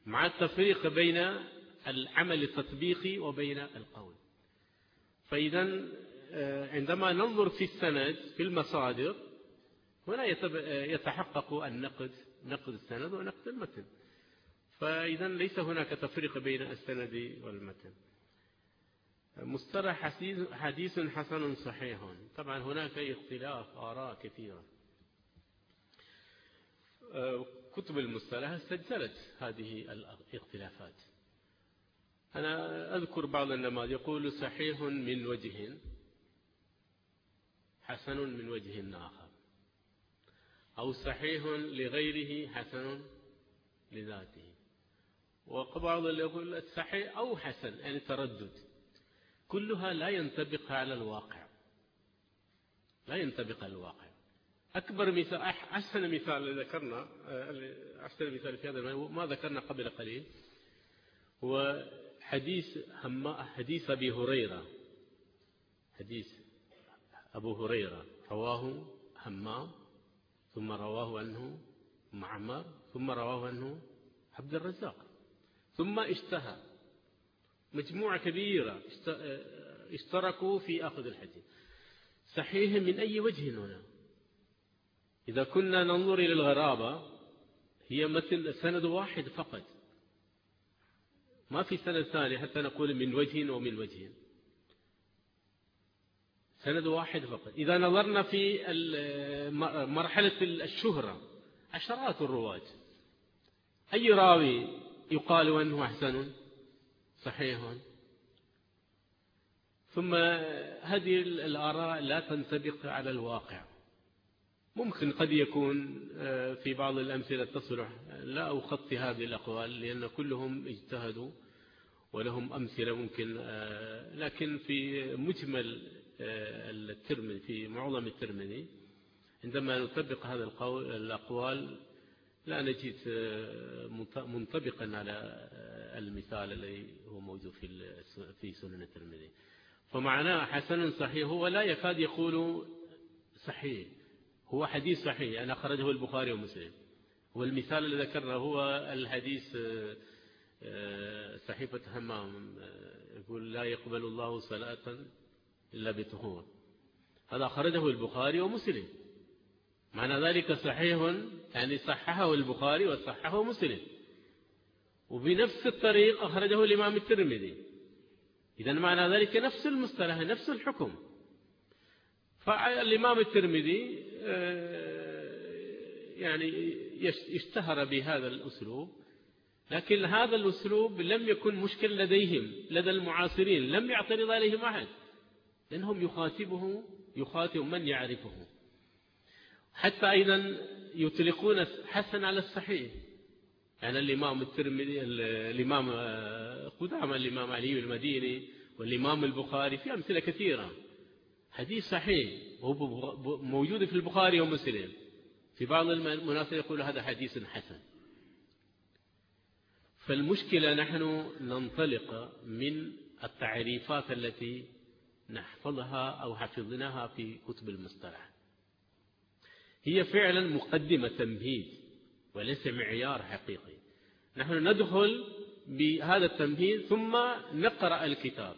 مع التفريق بين العمل التطبيقي وبين القول. فإذا عندما ننظر في السند في المصادر هنا يتحقق النقد، نقد السند ونقد المتن. فإذا ليس هناك تفريق بين السند والمتن. مصطلح حديث حسن صحيح، طبعا هناك اختلاف آراء كثيرة. كتب المصطلح سجلت هذه الاختلافات. أنا أذكر بعض النماذج يقول صحيح من وجه، حسن من وجه آخر، أو صحيح لغيره حسن لذاته. وبعض اللي يقول صحيح أو حسن، يعني تردد. كلها لا ينطبق على الواقع، لا ينطبق على الواقع. أكبر مثال، أحسن مثال ذكرنا، أحسن مثال في هذا ما ذكرنا قبل قليل، هو حديث أبي هريرة. حديث أبو هريرة رواه همام، ثم رواه عنه معمر، ثم رواه عنه عبد الرزاق، ثم اشتهر مجموعة كبيرة اشتركوا في أخذ الحديث. صحيح من أي وجه هنا؟ إذا كنا ننظر إلى الغرابة هي مثل سند واحد فقط، ما في سند ثاني حتى نقول من وجه ومن وجه، سند واحد فقط. إذا نظرنا في مرحلة الشهرة عشرات الرواة، أي راوي يقال عنه حسن صحيح؟ ثم هذه الآراء لا تنطبق على الواقع. ممكن قد يكون في بعض الأمثلة تصلح، لا أخطي هذه الأقوال لأن كلهم اجتهدوا ولهم أمثلة ممكن، لكن في مجمل الترمذي، في معظم الترمذي عندما نطبق هذا الأقوال لا نجد منطبقا على المثال الذي هو موجود في سنن الترمذي. فمعناه حسن صحيح هو لا يكاد يقول صحيح، هو حديث صحيح يعني أخرجه البخاري ومسلم. والمثال الذي ذكرنا هو الحديث صحيفة همام، يقول لا يقبل الله صلاة إلا بطهور، هذا أخرجه البخاري ومسلم. معنى ذلك صحيح يعني صححه البخاري وصححه مسلم، وبنفس الطريق أخرجه الإمام الترمذي. إذا معنى ذلك نفس المصطلح نفس الحكم. فالإمام الترمذي يعني اشتهر بهذا الأسلوب، لكن هذا الأسلوب لم يكن مشكل لديهم، لدى المعاصرين لم يعترض عليهم أحد، لأنهم يخاطب من يعرفه. حتى أيضا يطلقون حسن على الصحيح، يعني الإمام الترمذي، الإمام قدامى، الإمام علي المديني، والإمام البخاري، في أمثلة كثيرة حديث صحيح وهو موجود في البخاري ومسلم، في بعض المناسبات يقول هذا حديث حسن. فالمشكلة نحن ننطلق من التعريفات التي نحفظها أو حفظناها في كتب المصطلح، هي فعلا مقدمة تمهيد وليس معيار حقيقي. نحن ندخل بهذا التمهيد ثم نقرأ الكتاب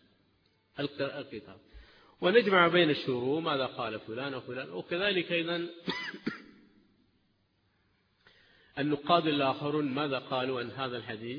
ونجمع بين الشروط، ماذا قال فلان وفلان، وكذلك أيضا النقاد الآخرون ماذا قالوا عن هذا الحديث.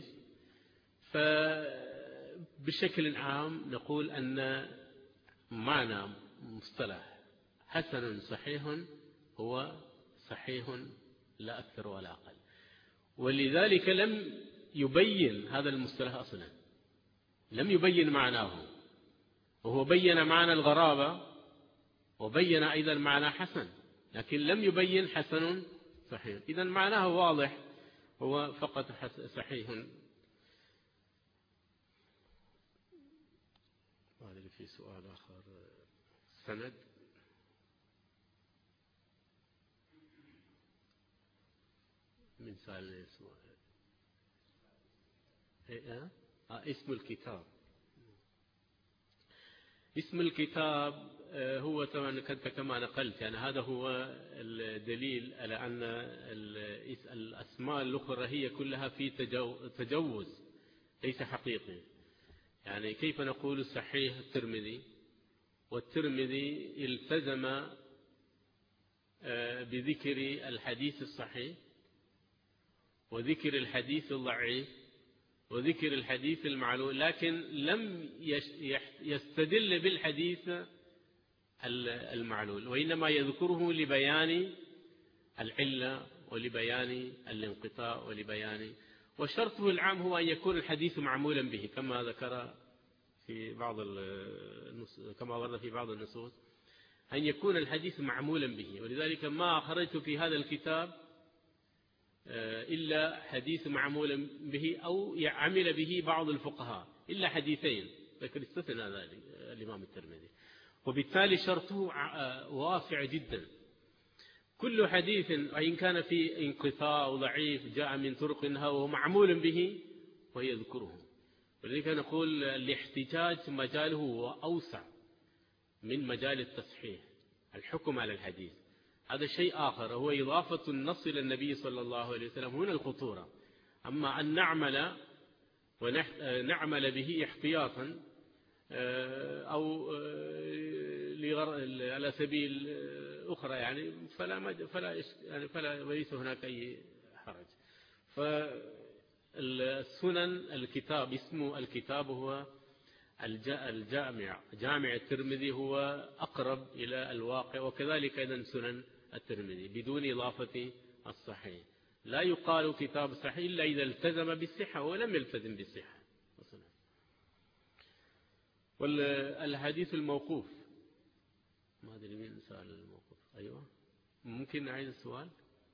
فبشكل عام نقول أن معنى مصطلح حسن صحيح هو صحيح لا أكثر ولا أقل، ولذلك لم يبين هذا المصطلح أصلا، لم يبين معناه، وهو بين معنى الغرابة وبين أيضا معنى حسن، لكن لم يبين حسن صحيح. إذا معناه واضح، هو فقط صحيح. هذا في سؤال آخر، سند من سؤال اسم الكتاب. اسم الكتاب هو طبعا كما نقلت، يعني هذا هو الدليل على أن الأسماء الأخرى هي كلها في تجوز ليس حقيقي. يعني كيف نقول صحيح الترمذي، والترمذي التزم بذكر الحديث الصحيح وذكر الحديث الضعيف وذكر الحديث المعلول، لكن لم يستدل بالحديث المعلول، وإنما يذكره لبيان العلة ولبيان الانقطاع ولبيان، وشرطه العام هو أن يكون الحديث معمولا به كما ذكر في كما ورد في بعض النصوص، أن يكون الحديث معمولا به. ولذلك ما أخرجت في هذا الكتاب إلا حديث معمول به أو عمل به بعض الفقهاء، إلا حديثين لكن استثنى ذلك الإمام الترمذي، وبالتالي شرطه واسع جدا. كل حديث وإن كان في انقطاع ضعيف جاء من طرق وهو معمول به ويذكره. ولذلك نقول الاحتجاج مجاله أوسع من مجال التصحيح، الحكم على الحديث هذا شيء آخر، هو إضافة النص إلى النبي صلى الله عليه وسلم، هنا الخطورة. أما أن نعمل به احتياطا أو على سبيل أخرى يعني فلا ليس هناك أي حرج. فالسنن الكتاب اسم الكتاب هو جامع الترمذي، هو أقرب إلى الواقع، وكذلك أيضا سنن الترمذي بدون إضافة الصحيح. لا يقال كتاب صحيح إلا إذا التزم بالصحة ولم يلتزم بالصحة. والحديث الموقوف، ما أدري مين سأل الموقوف. أيوة ممكن نعيد السؤال.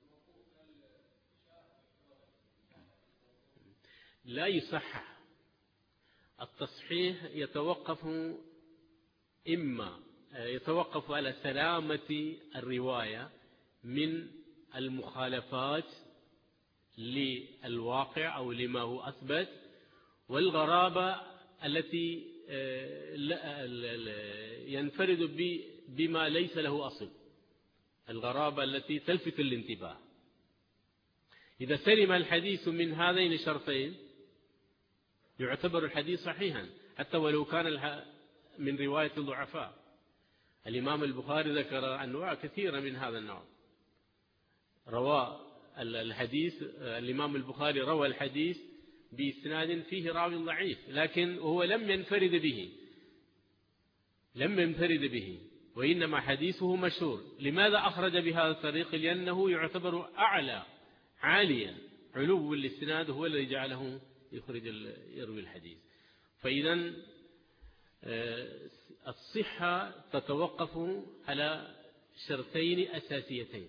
لا يصحح. التصحيح يتوقف على سلامة الرواية من المخالفات للواقع أو لما هو أثبت، والغرابة التي ينفرد بما ليس له أصل، الغرابة التي تلفت الانتباه. إذا سلم الحديث من هذين الشرطين يعتبر الحديث صحيحا حتى ولو كان من رواية الضعفاء. الإمام البخاري ذكر أنواع كثيرة من هذا النوع. روى الحديث، الإمام البخاري روى الحديث بإسناد فيه راوي ضعيف، لكن هو لم ينفرد به وإنما حديثه مشهور. لماذا أخرج بهذا الطريق؟ لأنه يعتبر عاليا، علو الإسناد هو الذي جعله يروي الحديث. فإذا الصحة تتوقف على شرطين أساسيتين،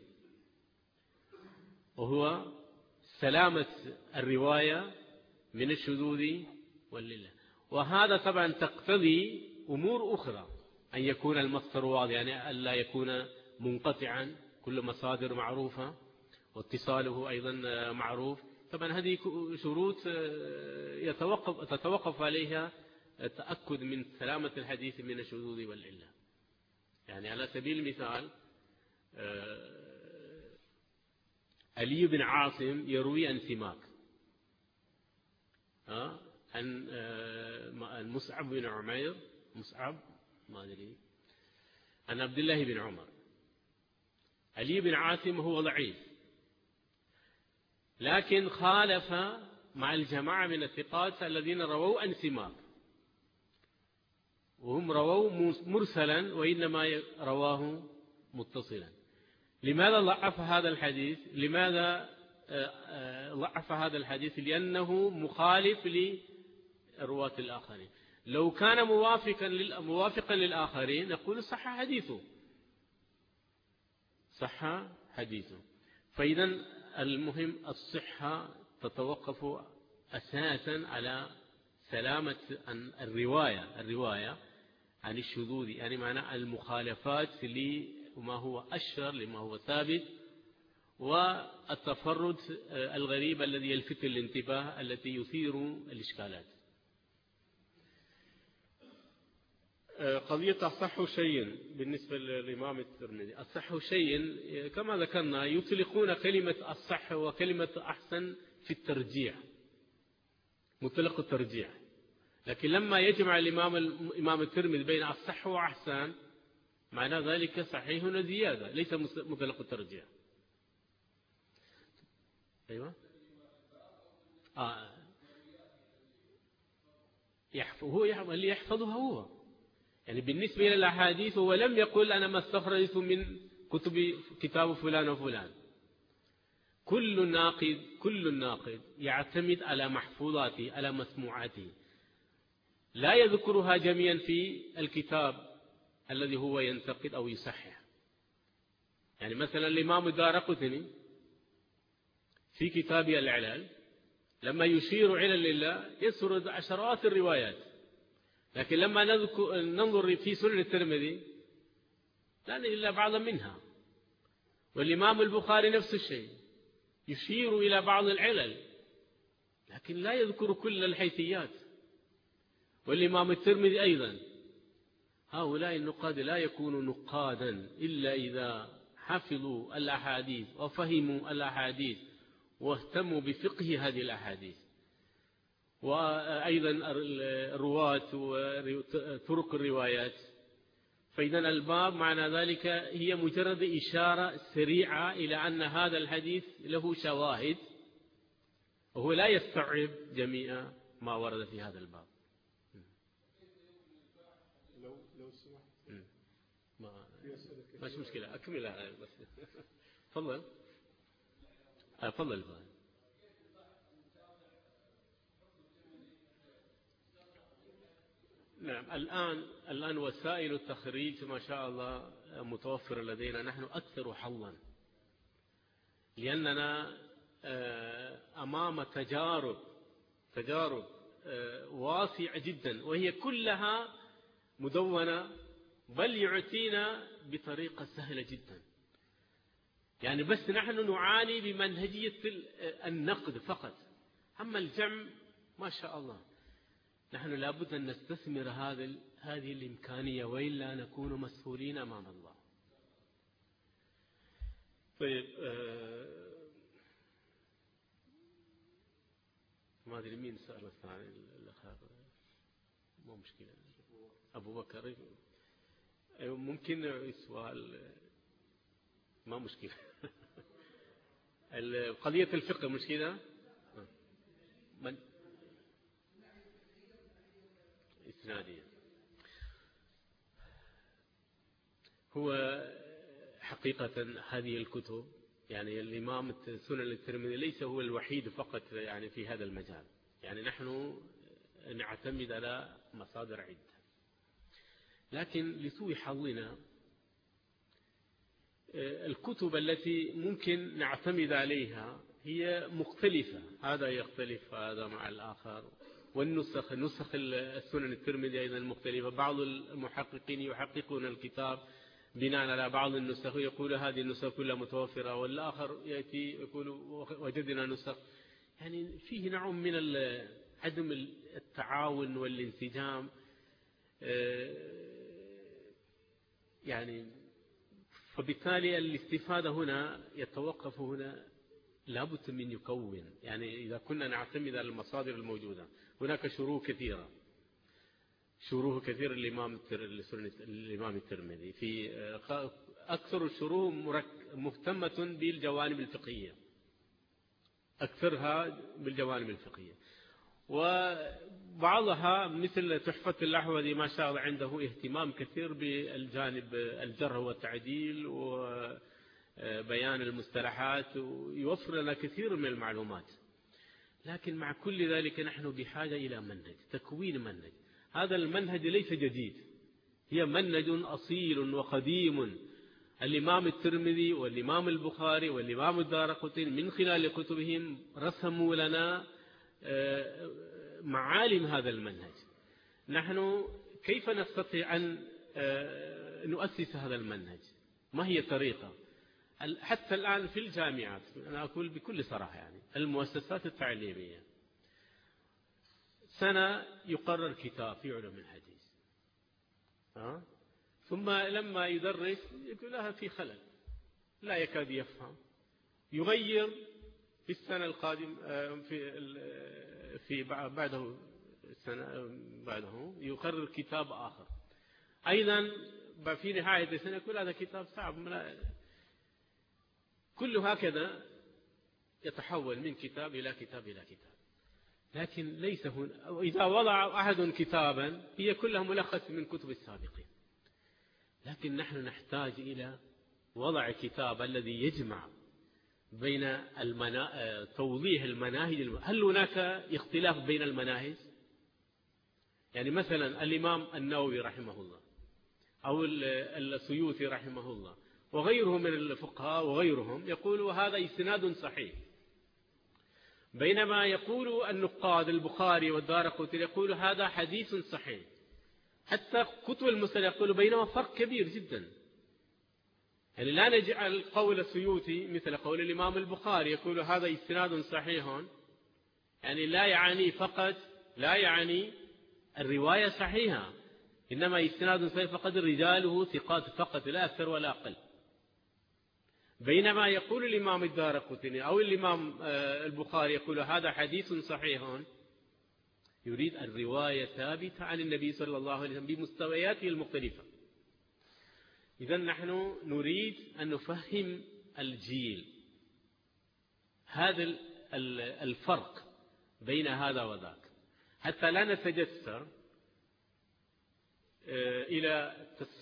وهو سلامة الرواية من الشذوذ والعلة. وهذا طبعا تقتضي أمور أخرى، أن يكون المصدر واضح، يعني ألا يكون منقطعا، كل مصادر معروفة واتصاله أيضا معروف. طبعا هذه شروط تتوقف عليها التأكد من سلامة الحديث من الشذوذ والعلة. يعني على سبيل المثال علي بن عاصم يروي عن سماك، عن مصعب بن عمير، ما أدري، عن عبد الله بن عمر. علي بن عاصم هو ضعيف، لكن خالف مع الجماعة من الثقات الذين رووا عن سماك، وهم رووا مرسلا وإنما رواه متصلا. لماذا ضعف هذا الحديث؟ لأنه مخالف لرواة الآخرين. لو كان موافقا للآخرين نقول صح حديثه. فإذا المهم الصحة تتوقف أساسا على سلامة الرواية عن الشذوذ، يعني معنى المخالفات لما هو أشهر، لما هو ثابت، والتفرد الغريب الذي يلفت الانتباه التي يثير الإشكالات. قضية أصح شيء بالنسبة للإمام الترمذي، أصح شيء كما ذكرنا يطلقون كلمة أصح وكلمة أحسن في الترجيح، مطلق الترجيح، لكن لما يجمع الإمام الترمذي بين أصح وأحسن معنى ذلك صحيح وزيادة، ليس مطلق الترجيح. أيوة هو اللي يحفظها هو، يعني بالنسبة إلى الأحاديث هو لم يقل أنا ما استخرجت من كتاب فلان وفلان. كل ناقد يعتمد على محفوظاته على مسموعاته، لا يذكرها جميعا في الكتاب الذي هو ينتقد أو يصحح. يعني مثلا الإمام الدارقطني في كتاب العلل لما يشير علل الله يسرد عشرات الروايات، لكن لما ننظر في سنن الترمذي لا نجد إلا بعضا منها. والإمام البخاري نفس الشيء، يشير إلى بعض العلل لكن لا يذكر كل الحيثيات. والإمام الترمذي أيضا. هؤلاء النقاد لا يكونوا نقادا إلا إذا حفظوا الأحاديث وفهموا الأحاديث واهتموا بفقه هذه الأحاديث، وأيضا الرواة وطرق الروايات. فإذا الباب معنى ذلك هي مجرد إشارة سريعة إلى أن هذا الحديث له شواهد، وهو لا يستوعب جميع ما ورد في هذا الباب. لو سمحت مش مشكلة أكملها بس. تفضل. تفضل. نعم، الآن وسائل التخريج ما شاء الله متوفرة لدينا، نحن أكثر حظا لأننا أمام تجارب واسعة جدا، وهي كلها مدونة، بل يعطينا بطريقة سهلة جدا. يعني بس نحن نعاني بمنهجية النقد فقط، أما الجمع ما شاء الله نحن لابد أن نستثمر هذه الإمكانية، وإلا نكون مسؤولين أمام الله. طيب، ما أدري مين سأل الثاني، مو مشكلة. أبو بكر ممكن سؤال، ما مشكلة. قضية الفقه مشكلة. من إسنادية. هو حقيقة هذه الكتب، يعني الإمام سنن الترمذي ليس هو الوحيد فقط يعني في هذا المجال، يعني نحن نعتمد على مصادر عدة، لكن لسوء حظنا الكتب التي ممكن نعتمد عليها هي مختلفة، هذا يختلف هذا مع الآخر، والنسخ السنن الترمذي أيضا مختلفة. بعض المحققين يحققون الكتاب بناء على بعض النسخ ويقول هذه النسخ كلها متوفرة، والآخر يأتي يقول وجدنا نسخ. يعني فيه نوع من عدم التعاون والانسجام، يعني فبالتالي الاستفادة هنا يتوقف هنا، لابد من يكون. يعني إذا كنا نعتمد على المصادر الموجودة، هناك شروح كثيرة الإمام الترمذي، في أكثر الشروح مهتمة بالجوانب الفقهية، أكثرها بالجوانب الفقهية، وبعضها مثل تحفة الأحوذي ما شاء الله عنده اهتمام كثير بالجانب الجرح والتعديل وبيان المصطلحات، ويوفر لنا كثير من المعلومات. لكن مع كل ذلك نحن بحاجة إلى منهج، تكوين منهج. هذا المنهج ليس جديد، هي منهج أصيل وقديم. الإمام الترمذي والإمام البخاري والإمام الدارقطني من خلال كتبهم رسموا لنا معالم هذا المنهج. نحن كيف نستطيع أن نؤسس هذا المنهج؟ ما هي الطريقة؟ حتى الآن في الجامعات، أنا أقول بكل صراحة، يعني المؤسسات التعليمية سنة يقرر كتاب في علوم الحديث، ثم لما يدرس يقول لها في خلل، لا يكاد يفهم، يغير في السنة القادم في بعده السنة بعده يقرر كتاب آخر، أيضا في نهاية السنة يقول هذا كتاب صعب، كل هكذا يتحول من كتاب إلى كتاب إلى كتاب. لكن ليس هنا، إذا وضع أحد كتابا هي كلها ملخص من كتب السابقين، لكن نحن نحتاج إلى وضع كتاب الذي يجمع بين توضيح المناهج. هل هناك اختلاف بين المناهج؟ يعني مثلا الإمام النووي رحمه الله أو السيوطي رحمه الله وغيرهم من الفقهاء وغيرهم يقولوا هذا إسناد صحيح، بينما يقول النقاد البخاري والدارقطني يقول هذا حديث صحيح. حتى كتب المسند يقولوا بينما فرق كبير جدا. يعني لا نجعل قول السيوطي مثل قول الإمام البخاري يقول هذا إسناد صحيح، يعني لا يعني الرواية صحيحة، إنما إسناد صحيح فقد رجاله ثقات فقط لا أكثر ولا أقل. بينما يقول الإمام الدارقطني أو الإمام البخاري يقول هذا حديث صحيح، يريد الرواية ثابتة عن النبي صلى الله عليه وسلم بمستوياته المختلفة. إذا نحن نريد أن نفهم الجيل هذا الفرق بين هذا وذاك، حتى لا نتجسر إلى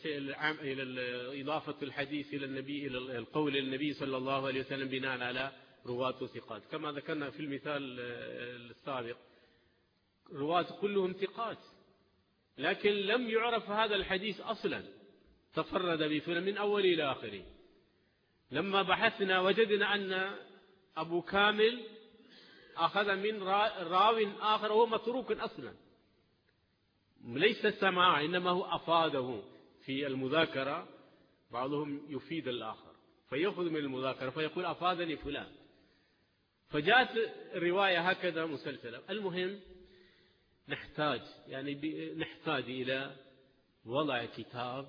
إضافة الحديث إلى النبي، إلى القول النبي صلى الله عليه وسلم بناء على رواة ثقات، كما ذكرنا في المثال السابق رواة كلهم ثقات، لكن لم يعرف هذا الحديث أصلا، تفرد بفلان من أول إلى آخره. لما بحثنا وجدنا أن أبو كامل أخذ من راو آخر وهو متروك أصلا، ليس السماع إنما هو أفاده في المذاكرة، بعضهم يفيد الآخر فيأخذ من المذاكرة فيقول أفادني فلان، فجاءت الرواية هكذا مسلسلة. المهم نحتاج إلى وضع كتاب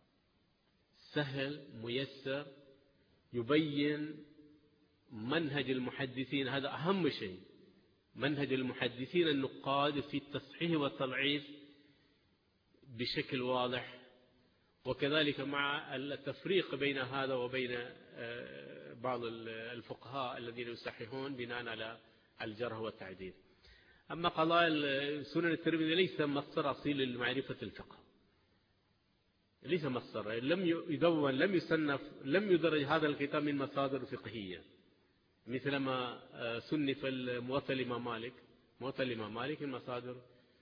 سهل ميسر يبين منهج المحدثين، هذا أهم شيء، منهج المحدثين النقاد في التصحيح والتضعيف بشكل واضح، وكذلك مع التفريق بين هذا وبين بعض الفقهاء الذين يصححون بناء على الجرح والتعديل. أما قضايا سنن الترمذي ليس مصدر أصيل لمعرفة الفقه، ليس مصدر، لم يدون، لم يصنف، لم يدرج هذا الكتاب من مصادر فقهية مثل ما صنف الموطأ الإمام مالك المصادر.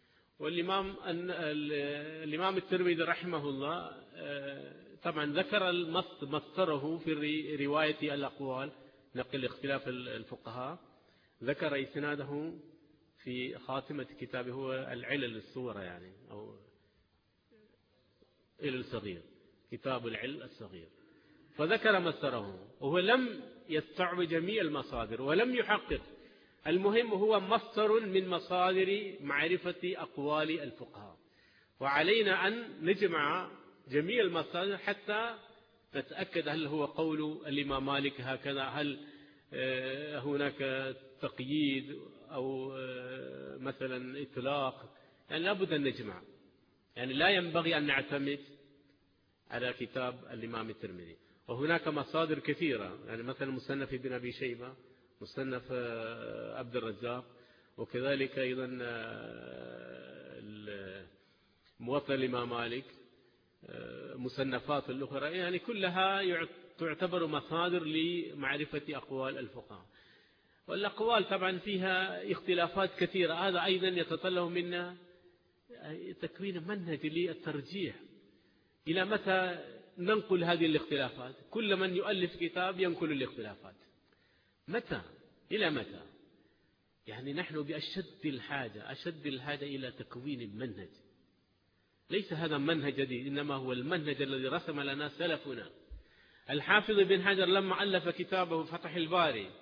والإمام الترمذي رحمه الله طبعا ذكر مصدره في رواية الأقوال، نقل اختلاف الفقهاء، ذكر إسناده في خاتمة كتابه هو العلل الصغرى، يعني أو علل الصغير، كتاب العلل الصغير، فذكر مصدره، وهو لم يستوعب جميع المصادر ولم يحقق. المهم هو مصدر من مصادر معرفة أقوال الفقهاء، وعلينا أن نجمع جميع المصادر حتى نتأكد هل هو قول الإمام مالك هكذا، هل هناك تقييد أو مثلا إطلاق، يعني لابد أن نجمع، يعني لا ينبغي أن نعتمد على كتاب الإمام الترمذي. وهناك مصادر كثيرة، يعني مثلا مصنف ابن أبي شيبة، مصنف عبد الرزاق، وكذلك أيضا موطأ الإمام مالك، مصنفات الأخرى، يعني كلها تعتبر مصادر لمعرفة أقوال الفقهاء. والأقوال طبعا فيها اختلافات كثيرة، هذا أيضا يتطلب منا تكوين منهج للترجيح. إلى متى ننقل هذه الاختلافات؟ كل من يؤلف كتاب ينقل الاختلافات، متى؟ إلى متى؟ يعني نحن بأشد الحاجة إلى تكوين المنهج. ليس هذا منهج جديد، إنما هو المنهج الذي رسم لنا سلفنا. الحافظ بن حجر لما ألف كتابه فتح الباري،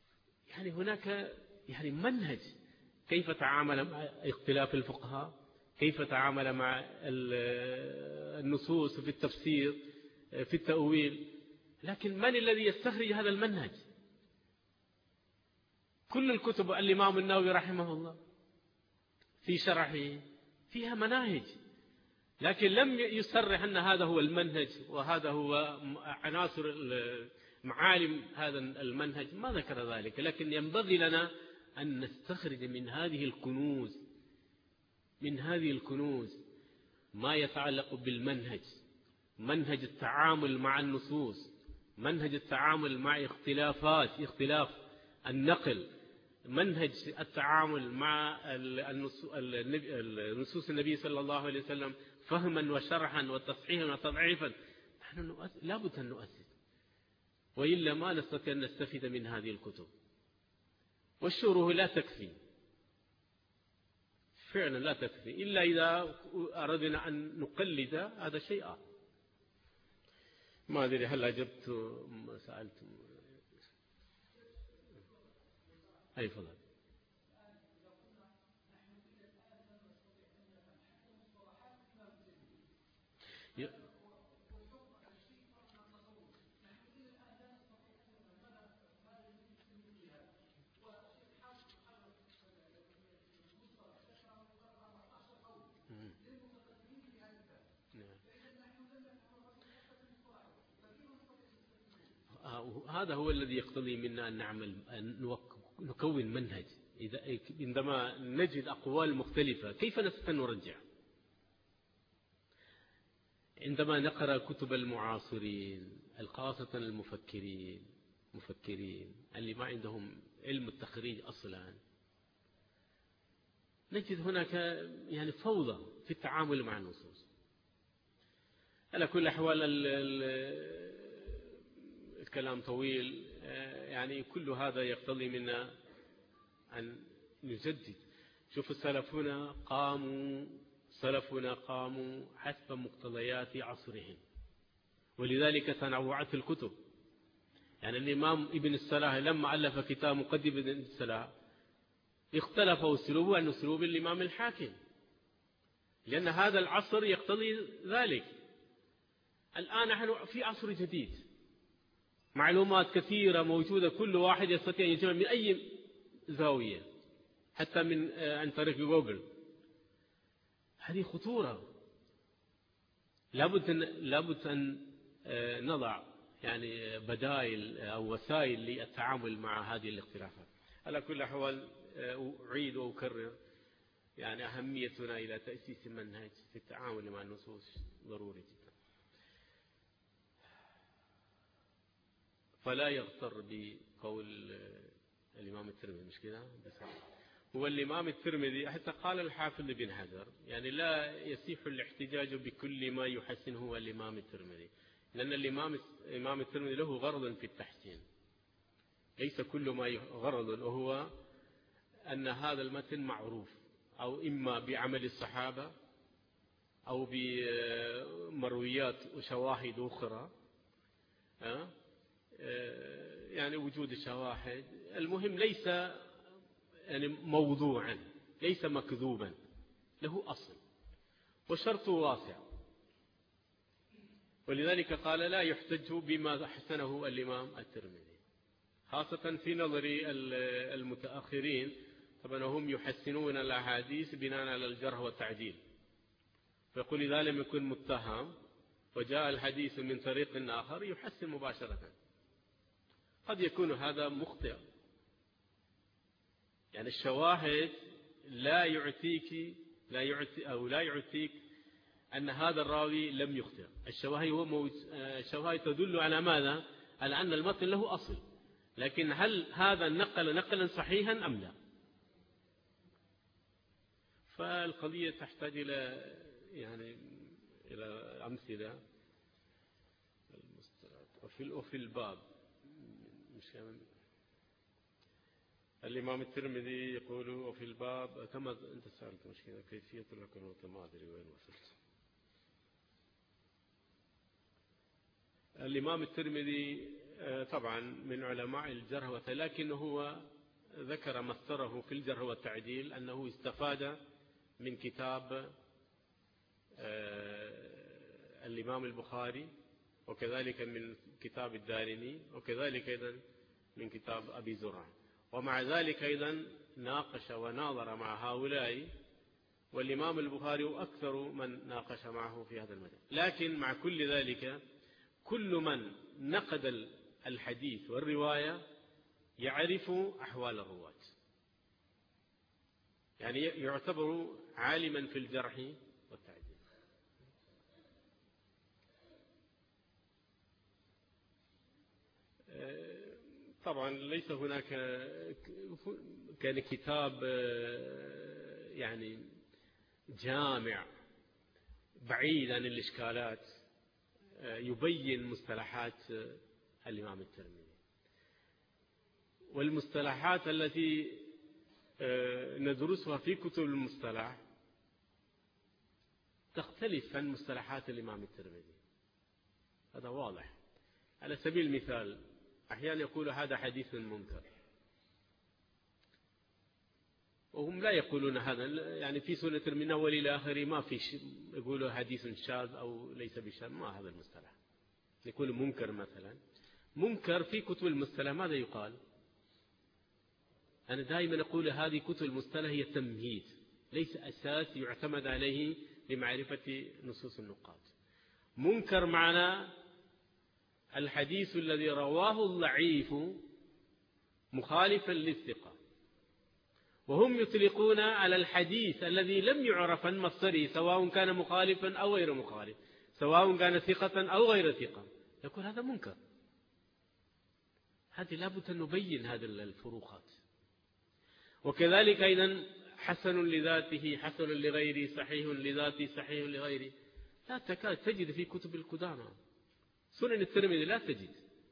يعني هناك يعني منهج كيف تعامل مع اختلاف الفقهاء، كيف تعامل مع النصوص في التفسير في التأويل. لكن من الذي يستخرج هذا المنهج؟ كل الكتب الإمام النووي رحمه الله في شرحه فيها مناهج، لكن لم يصرح أن هذا هو المنهج وهذا هو عناصر معالم هذا المنهج، ما ذكر ذلك. لكن ينبغي لنا أن نستخرج من هذه الكنوز ما يتعلق بالمنهج، منهج التعامل مع النصوص، منهج التعامل مع اختلاف النقل، منهج التعامل مع نصوص النبي صلى الله عليه وسلم فهما وشرحا وتصحيحا وتضعيفا. نحن لابد أن نؤسس، وإلا ما نستطيع أن نستفيد من هذه الكتب. والشروح لا تكفي، فعلا لا تكفي، إلا إذا أردنا أن نقلد هذا شيء آخر. ما أدري هل أجبت ما سألتم؟ أي فضل. هذا هو الذي يقتضي منا أن نعمل، أن نكون منهج. عندما نجد أقوال مختلفة كيف نرجع؟ عندما نقرأ كتب المعاصرين خاصة المفكرين اللي ما عندهم علم التخريج أصلا، نجد هناك يعني فوضى في التعامل مع النصوص. على كل أحوال الكلام طويل، يعني كل هذا يقتضي منا أن نجدد. شوف سلفنا قاموا حسب مقتضيات عصرهم، ولذلك تنوعت الكتب. يعني الإمام ابن الصلاح لما ألف كتاب مقدمة ابن الصلاح اختلف أسلوبه عن أسلوب الإمام الحاكم، لأن هذا العصر يقتضي ذلك. الآن نحن في عصر جديد، معلومات كثيرة موجودة، كل واحد يستطيع أن يجمع من أي زاوية، حتى عن طريق جوجل. هذه خطورة، لابد أن نضع يعني بدائل أو وسائل للتعامل مع هذه الاختلافات. على كل أحوال أعيد وأكرر، يعني أهميتنا إلى تأسيس منهج في التعامل مع النصوص ضروري جدا. فلا يغتر بقول الإمام الترمذي، مش كده؟ هو الإمام الترمذي حتى قال الحافظ بن حجر يعني لا يصح الاحتجاج بكل ما يحسنه الإمام الترمذي، لأن الإمام الترمذي له غرض في التحسين، ليس كل ما غرض وهو أن هذا المتن معروف، أو إما بعمل الصحابة أو بمرويات وشواهد أخرى، يعني وجود الشواهد. المهم ليس يعني موضوعا، ليس مكذوبا، له أصل وشرطه واسع. ولذلك قال لا يحتج بما حسنه الإمام الترمذي، خاصة في نظر المتأخرين. طبعا هم يحسنون الأحاديث بناء على الجرح والتعديل، فيقول إذا لم يكن متهم وجاء الحديث من طريق آخر يحسن مباشرة. قد يكون هذا مخطئ، يعني الشواهد لا يعطيك أن هذا الراوي لم يخطئ. الشواهد تدل على ماذا؟ على أن المتن له أصل، لكن هل هذا نقلا صحيحا أم لا؟ فالقضية تحتاج إلى أمثلة. وفي الباب الإمام الترمذي يقول وفي الباب كما أنت سألت مشكلة كيفية الحكم، ما أدري وين وصلت. الإمام الترمذي طبعا من علماء الجرح، لكن هو ذكر مصدره في الجرح والتعديل أنه استفاد من كتاب الإمام البخاري، وكذلك من كتاب الدارمي، وكذلك أيضا من كتاب أبي زرعة. ومع ذلك أيضا ناقش وناظر مع هؤلاء، والإمام البخاري أكثر من ناقش معه في هذا المجال. لكن مع كل ذلك كل من نقد الحديث والرواية يعرف أحوال الرواة، يعني يعتبر عالما في الجرح والتعديل. طبعا ليس هناك كان كتاب يعني جامع بعيد عن الإشكالات يبين مصطلحات الإمام الترمذي، والمصطلحات التي ندرسها في كتب المصطلح تختلف عن مصطلحات الإمام الترمذي، هذا واضح. على سبيل المثال أحيانا يقول هذا حديث منكر، وهم لا يقولون هذا، يعني في سنة من أول إلى آخر ما في يقولوا حديث شاذ أو ليس بشاذ، ما هذا المصطلح. يقول منكر مثلا، منكر في كتب المصطلح ماذا يقال؟ أنا دائما أقول هذه كتب المصطلح هي تمهيد، ليس أساس يعتمد عليه لمعرفة نصوص النقاد. منكر معنى الحديث الذي رواه الضعيف مخالفا للثقة، وهم يطلقون على الحديث الذي لم يعرف عن مصدره سواء كان مخالفا أو غير مخالف، سواء كان ثقة أو غير ثقة، يقول هذا منكر. هذه لابد أن نبين هذه الفروقات. وكذلك أيضا حسن لذاته، حسن لغيره، صحيح لذاته، صحيح لغيره، لا تكاد تجد في كتب القدامى. سنن الترمذي لا تجد،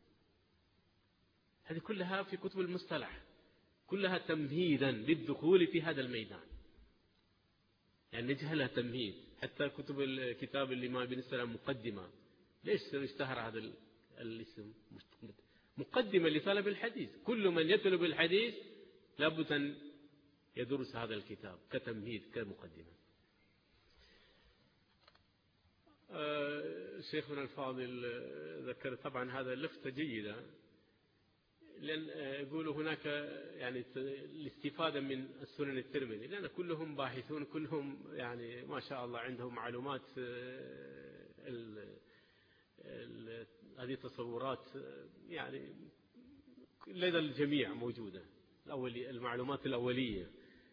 هذه كلها في كتب المصطلح، كلها تمهيدا للدخول في هذا الميدان، يعني نجهلها تمهيد. حتى كتاب الإمام ابن السلام مقدمة، ليش اشتهر هذا الاسم؟ مقدمة لطلب الحديث، كل من يطلب الحديث لابد أن يدرس هذا الكتاب كتمهيد كمقدمة. شيخنا الفاضل ذكر طبعا هذا لفتة جيدة، لأن يقولوا هناك يعني الاستفادة من السنن الترمذي، لأن كلهم باحثون، كلهم يعني ما شاء الله عندهم معلومات، هذه التصورات يعني لدى الجميع موجودة، المعلومات الأولية،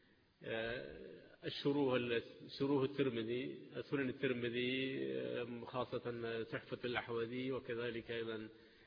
شروح الترمذي، سنن الترمذي، خاصة تحفة الأحوذي، وكذلك أيضا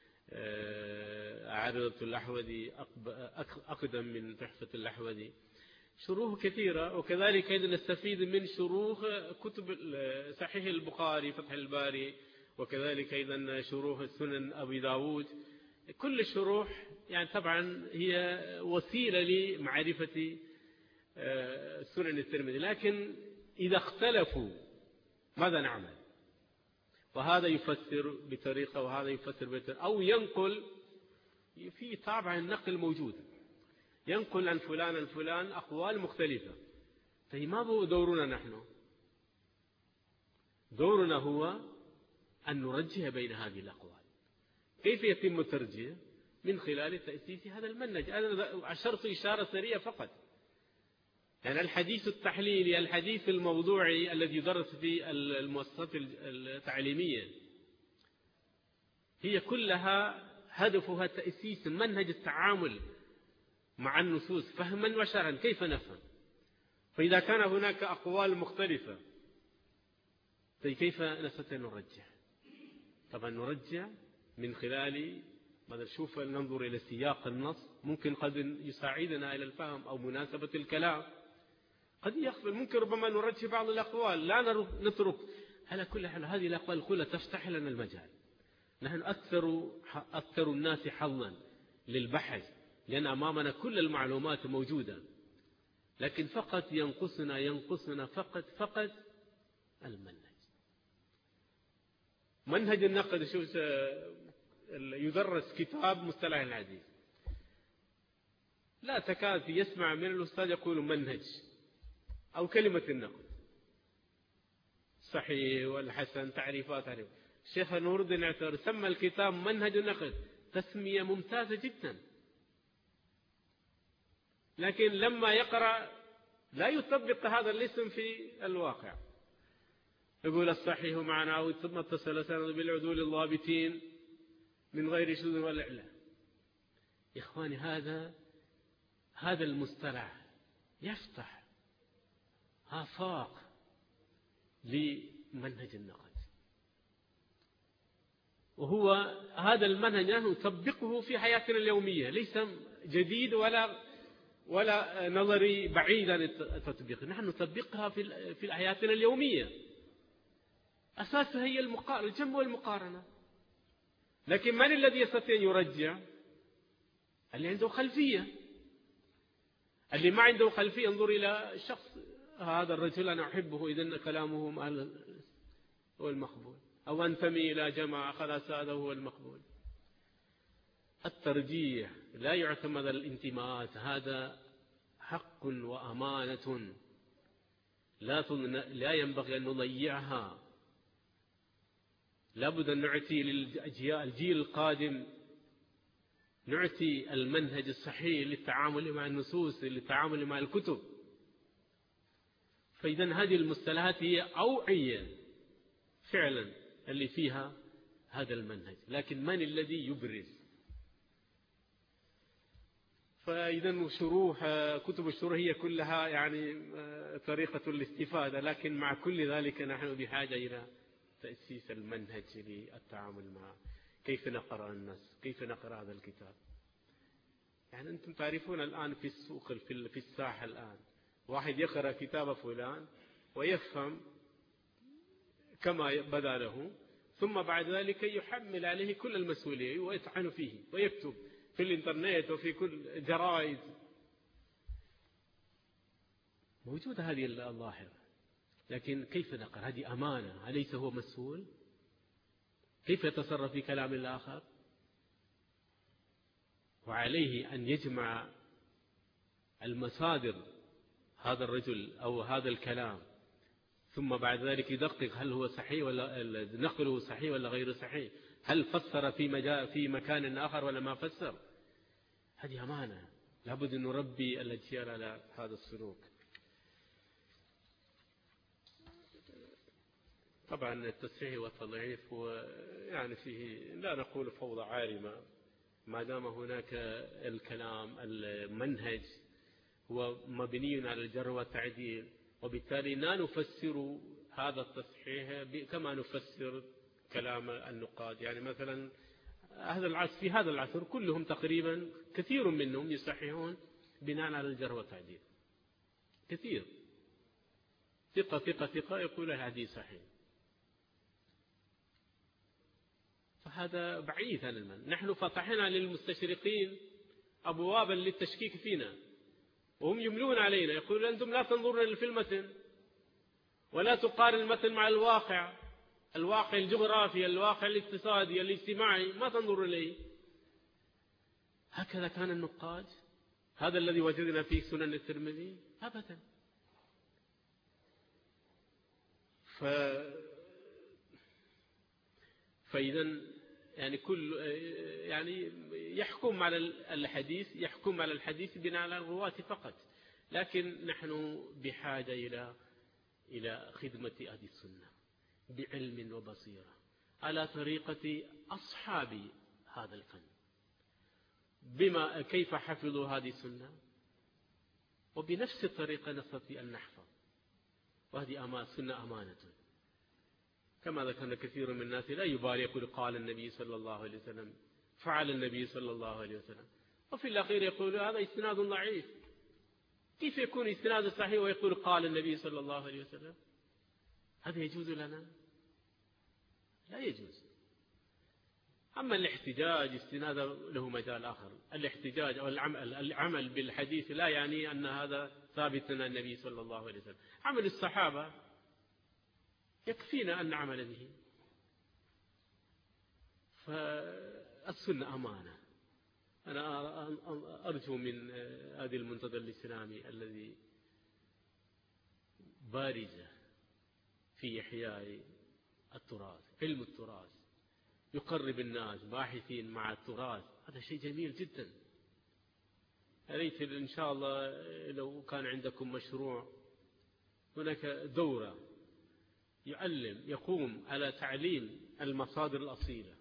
عارضة الأحوذي أقدم من تحفة الأحوذي، شروح كثيرة. وكذلك أيضا نستفيد من شروح كتب صحيح البخاري، فتح الباري، وكذلك أيضا شروح السنن أبي داود. كل الشروح يعني طبعا هي وسيلة لمعرفة سنن الترمذي، لكن إذا اختلفوا ماذا نعمل؟ وهذا يفسر بطريقة وهذا يفسر بطريقة، أو ينقل، في طبعا النقل موجود، ينقل عن فلان عن فلان أقوال مختلفة. فما هو دورنا نحن؟ دورنا هو أن نرجح بين هذه الأقوال. كيف يتم الترجيح؟ من خلال تأسيس هذا المنهج. أنا أشرت إشارة سريعة فقط، يعني الحديث التحليلي، الحديث الموضوعي الذي يدرس في المؤسسات التعليمية، هي كلها هدفها تأسيس منهج التعامل مع النصوص فهما وشرعا، كيف نفهم. فإذا كان هناك أقوال مختلفة كيف نستطيع نرجح؟ طبعا نرجح من خلال ماذا؟ نشوف، ننظر إلى سياق النص، ممكن قد يساعدنا إلى الفهم أو مناسبة الكلام، قد يخفل، ممكن ربما نرجح بعض الأقوال، لا نترك. على كل حال هذه الأقوال كلها تفتح لنا المجال. نحن أكثر الناس حظا للبحث، لأن أمامنا كل المعلومات موجودة، لكن فقط ينقصنا فقط المنهج. منهج النقد، شو يدرس كتاب مصطلح الحديث، لا تكاد يسمع من الأستاذ يقول منهج أو كلمة النقد. الصحيح والحسن تعريف. الشيخ نور الدين عثر سمى الكتاب منهج النقد، تسمية ممتازة جدا، لكن لما يقرأ لا يطبق هذا الاسم في الواقع. يقول الصحيح معناه ثم اتصل سند بالعدول الضابطين من غير شذوذ ولا علة. يا إخواني هذا المصطلح يفتح آفاق لمنهج النقد، وهو هذا المنهج نحن نطبقه في حياتنا اليومية، ليس جديد ولا نظري بعيد عن التطبيق، نحن نطبقها في حياتنا اليومية. أساسها هي الجمع والمقارنة. لكن من الذي يستطيع أن يرجع؟ اللي عنده خلفية. اللي ما عنده خلفية ينظر إلى شخص، هذا الرجل أنا أحبه إذن كلامه هو المقبول، أو أنتمي إلى جماعة خلاص هذا هو المقبول. الترجيح لا يعتمد الانتماءات، هذا حق وأمانة لا ينبغي أن نضيعها. لابد أن نعطي للجيل القادم، نعطي المنهج الصحيح للتعامل مع النصوص، للتعامل مع الكتب. فإذا هذه المصطلحات هي أوعية فعلا اللي فيها هذا المنهج، لكن من الذي يبرز؟ فإذا كتب الشروح هي كلها يعني طريقة الاستفادة، لكن مع كل ذلك نحن بحاجة إلى تأسيس المنهج للتعامل مع كيف نقرأ النص، كيف نقرأ هذا الكتاب. يعني أنتم تعرفون الآن في السوق في الساحة الآن واحد يقرأ كتاب فلان ويفهم كما بدا له، ثم بعد ذلك يحمل عليه كل المسؤولية ويطعن فيه ويكتب في الإنترنت وفي كل جرائد. موجودة هذه الظاهرة، لكن كيف نقرأ؟ هذه أمانة، أليس هو مسؤول؟ كيف يتصرف في كلام الآخر؟ وعليه أن يجمع المصادر هذا الرجل أو هذا الكلام، ثم بعد ذلك يدقق هل هو صحيح ولا نقله صحيح ولا غير صحيح، هل فسر في مكان آخر ولا ما فسر. هذه أمانة، لابد أن نربي الأجيال على هذا السلوك. طبعا التصحيح والتضعيف هو يعني فيه لا نقول فوضى عارمة، ما دام هناك الكلام المنهج هو مبني على الجر والتعديل، وبالتالي لا نفسر هذا التصحيح كما نفسر كلام النقاد. يعني مثلا في هذا العصر كلهم تقريبا كثير منهم يصححون بناء على الجر والتعديل، كثير ثقة ثقة ثقة يقول الحديث صحيح. فهذا بعيد عن المنهج. نحن فتحنا للمستشرقين أبوابا للتشكيك فينا، وهم يملون علينا، يقولون أنتم لا تنظرون في المتن ولا تقارن المتن مع الواقع الجغرافي، الواقع الاقتصادي الاجتماعي، ما تنظر إليه. هكذا كان النقاد؟ هذا الذي وجدنا في سنن الترمذي؟ أبدا. فإذا يعني يحكم على الحديث بناء على الرواة فقط، لكن نحن بحاجة إلى خدمة أهل السنة بعلم وبصيرة على طريقة أصحاب هذا الفن، كيف حفظوا هذه السنة، وبنفس الطريقة نستطيع أن نحفظ. وهذه سنة أمانة، كما ذكرنا كثير من الناس لا يبالي، يقول قال النبي صلى الله عليه وسلم، فعل النبي صلى الله عليه وسلم، وفي الأخير يقول هذا إسناد ضعيف. كيف يكون إسناد صحيح ويقول قال النبي صلى الله عليه وسلم؟ هذا يجوز لنا؟ لا يجوز. أما الاحتجاج استناد له مجال آخر. الاحتجاج أو العمل بالحديث لا يعني أن هذا ثابت عن النبي صلى الله عليه وسلم. عمل الصحابة يكفينا أن نعمل به. فالسنة أمانة. أنا أرجو من هذه المنتدى الإسلامي الذي بارزة في إحياء التراث، علم التراث يقرب الناس باحثين مع التراث، هذا شيء جميل جدا. أريد إن شاء الله لو كان عندكم مشروع هناك دورة يقوم على تعليم المصادر الأصيلة،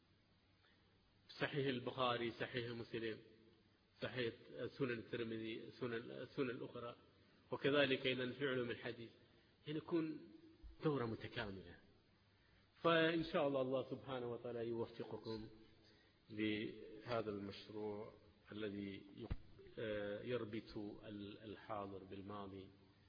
صحيح البخاري، صحيح مسلم، صحيح سنن الترمذي، سنن الأخرى، وكذلك أيضا في علوم الحديث، يعني يكون دورة متكاملة. فإن شاء الله الله سبحانه وتعالى يوفقكم لهذا المشروع الذي يربط الحاضر بالماضي،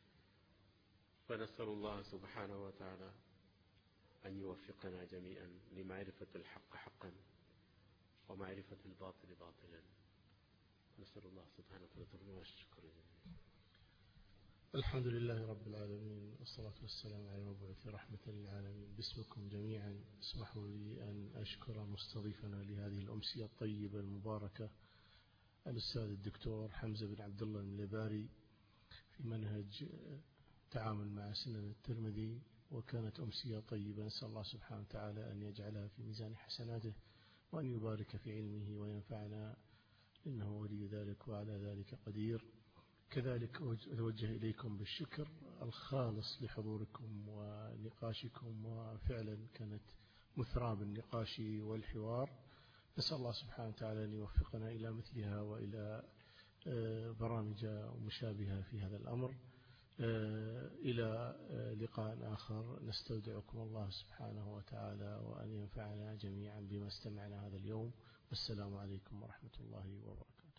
فنسأل الله سبحانه وتعالى أن يوفقنا جميعا لمعرفة الحق حقا ومعرفة الباطل باطلا. نسأل الله سبحانه وتعالى والشكر جميعا. الحمد لله رب العالمين، والصلاة والسلام على المبعوث رحمة للعالمين. باسمكم جميعا اسمحوا لي أن أشكر مستضيفنا لهذه الأمسية الطيبة المباركة الأستاذ الدكتور حمزة بن عبد الله المليباري في منهج تعامل مع سنن الترمذي، وكانت أمسية طيبة. نسأل الله سبحانه وتعالى أن يجعلها في ميزان حسناته وأن يبارك في علمه وينفعنا، إنه ولي ذلك وعلى ذلك قدير. كذلك أتوجه إليكم بالشكر الخالص لحضوركم ونقاشكم، وفعلا كانت مثرى بالنقاش والحوار. نسأل الله سبحانه وتعالى أن يوفقنا إلى مثلها وإلى برامج مشابهة في هذا الأمر. إلى لقاء آخر، نستودعكم الله سبحانه وتعالى، وأن ينفعنا جميعا بما استمعنا هذا اليوم. والسلام عليكم ورحمة الله وبركاته.